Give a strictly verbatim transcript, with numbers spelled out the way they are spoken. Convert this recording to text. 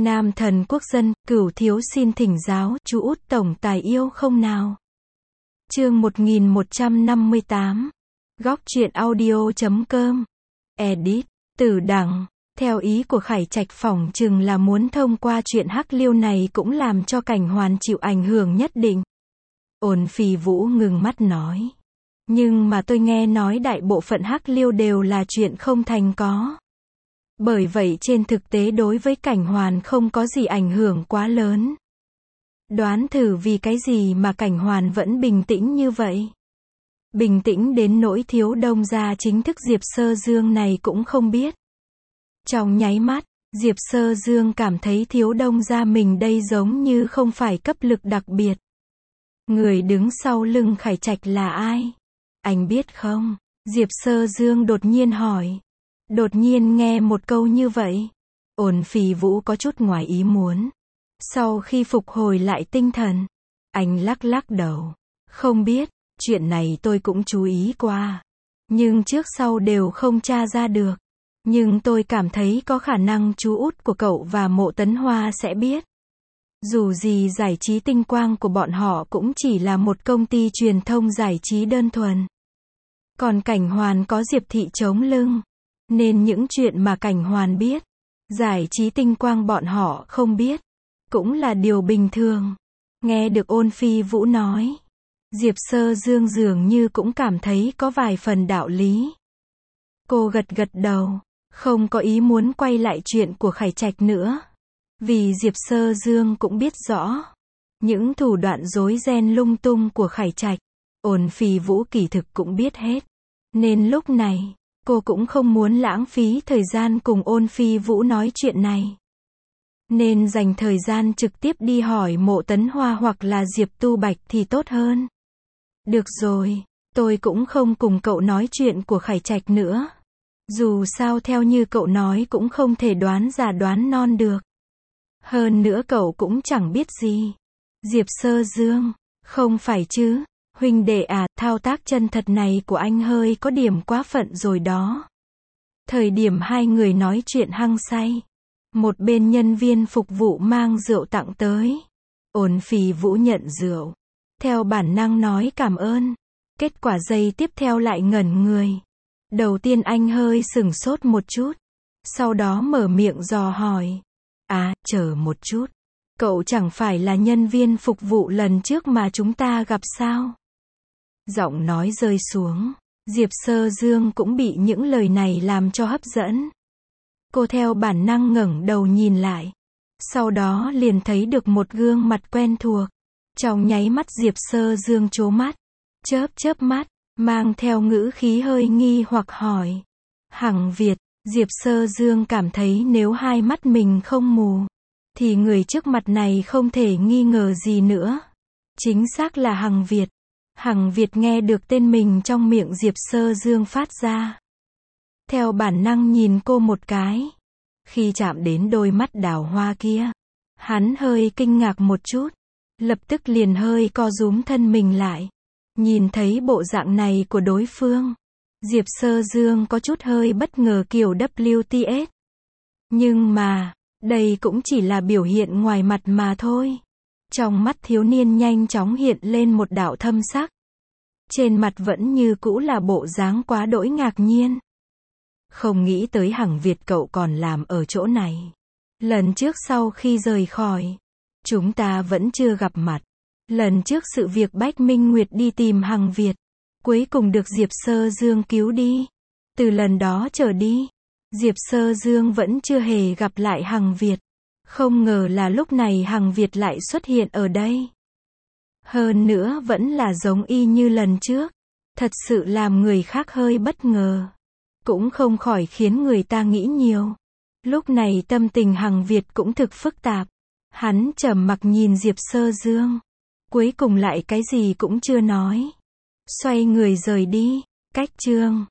Nam thần quốc dân, cửu thiếu xin thỉnh giáo, chú út tổng tài yêu không nào? Chương một nghìn một trăm năm mươi tám. Góc truyện audio chấm com. Edit. Tử đẳng. Theo ý của Khải Trạch phỏng chừng là muốn thông qua chuyện hắc liêu này cũng làm cho Cảnh Hoàn chịu ảnh hưởng nhất định. Ôn Phi Vũ ngừng mắt nói. Nhưng mà tôi nghe nói đại bộ phận hắc liêu đều là chuyện không thành có. Bởi vậy trên thực tế đối với Cảnh Hoàn không có gì ảnh hưởng quá lớn. Đoán thử vì cái gì mà Cảnh Hoàn vẫn bình tĩnh như vậy. Bình tĩnh đến nỗi Thiếu Đông gia chính thức Diệp Sơ Dương này cũng không biết. Trong nháy mắt, Diệp Sơ Dương cảm thấy Thiếu Đông gia mình đây giống như không phải cấp lực đặc biệt. Người đứng sau lưng Khải Trạch là ai? Anh biết không? Diệp Sơ Dương đột nhiên hỏi. Đột nhiên nghe một câu như vậy. Ôn Phi Vũ có chút ngoài ý muốn. Sau khi phục hồi lại tinh thần, anh lắc lắc đầu. Không biết, chuyện này tôi cũng chú ý qua. Nhưng trước sau đều không tra ra được. Nhưng tôi cảm thấy có khả năng chú út của cậu và Mộ Tấn Hoa sẽ biết. Dù gì giải trí tinh quang của bọn họ cũng chỉ là một công ty truyền thông giải trí đơn thuần. Còn Cảnh Hoàn có Diệp Thị chống lưng. Nên những chuyện mà Cảnh Hoàn biết, giải trí tinh quang bọn họ không biết, cũng là điều bình thường. Nghe được Ôn Phi Vũ nói, Diệp Sơ Dương dường như cũng cảm thấy có vài phần đạo lý. Cô gật gật đầu, không có ý muốn quay lại chuyện của Khải Trạch nữa. Vì Diệp Sơ Dương cũng biết rõ những thủ đoạn rối ren lung tung của Khải Trạch, Ôn Phi Vũ kỳ thực cũng biết hết. Nên lúc này, cô cũng không muốn lãng phí thời gian cùng Ôn Phi Vũ nói chuyện này. Nên dành thời gian trực tiếp đi hỏi Mộ Tấn Hoa hoặc là Diệp Tu Bạch thì tốt hơn. Được rồi, tôi cũng không cùng cậu nói chuyện của Khải Trạch nữa. Dù sao theo như cậu nói cũng không thể đoán già đoán non được. Hơn nữa cậu cũng chẳng biết gì. Diệp Sơ Dương, không phải chứ, huynh đệ à, thao tác chân thật này của anh hơi có điểm quá phận rồi đó. Thời điểm hai người nói chuyện hăng say, một bên nhân viên phục vụ mang rượu tặng tới. Ôn Phi Vũ nhận rượu, theo bản năng nói cảm ơn. Kết quả giây tiếp theo lại ngẩn người. Đầu tiên anh hơi sửng sốt một chút, sau đó mở miệng dò hỏi. À, chờ một chút, cậu chẳng phải là nhân viên phục vụ lần trước mà chúng ta gặp sao? Giọng nói rơi xuống, Diệp Sơ Dương cũng bị những lời này làm cho hấp dẫn. Cô theo bản năng ngẩng đầu nhìn lại, sau đó liền thấy được một gương mặt quen thuộc. Trong nháy mắt Diệp Sơ Dương trố mắt, chớp chớp mắt, mang theo ngữ khí hơi nghi hoặc hỏi. Hằng Việt. Diệp Sơ Dương cảm thấy nếu hai mắt mình không mù, thì người trước mặt này không thể nghi ngờ gì nữa. Chính xác là Hằng Việt. Hằng Việt nghe được tên mình trong miệng Diệp Sơ Dương phát ra. Theo bản năng nhìn cô một cái. Khi chạm đến đôi mắt đào hoa kia, hắn hơi kinh ngạc một chút. Lập tức liền hơi co rúm thân mình lại. Nhìn thấy bộ dạng này của đối phương, Diệp Sơ Dương có chút hơi bất ngờ kiểu W T S. Nhưng mà, đây cũng chỉ là biểu hiện ngoài mặt mà thôi. Trong mắt thiếu niên nhanh chóng hiện lên một đạo thâm sắc. Trên mặt vẫn như cũ là bộ dáng quá đỗi ngạc nhiên. Không nghĩ tới Hằng Việt cậu còn làm ở chỗ này. Lần trước sau khi rời khỏi, chúng ta vẫn chưa gặp mặt. Lần trước sự việc Bách Minh Nguyệt đi tìm Hằng Việt, cuối cùng được Diệp Sơ Dương cứu đi. Từ lần đó trở đi, Diệp Sơ Dương vẫn chưa hề gặp lại Hằng Việt. Không ngờ là lúc này Hằng Việt lại xuất hiện ở đây. Hơn nữa vẫn là giống y như lần trước. Thật sự làm người khác hơi bất ngờ. Cũng không khỏi khiến người ta nghĩ nhiều. Lúc này tâm tình Hằng Việt cũng thực phức tạp. Hắn trầm mặc nhìn Diệp Sơ Dương. Cuối cùng lại cái gì cũng chưa nói. Xoay người rời đi. Cách chương.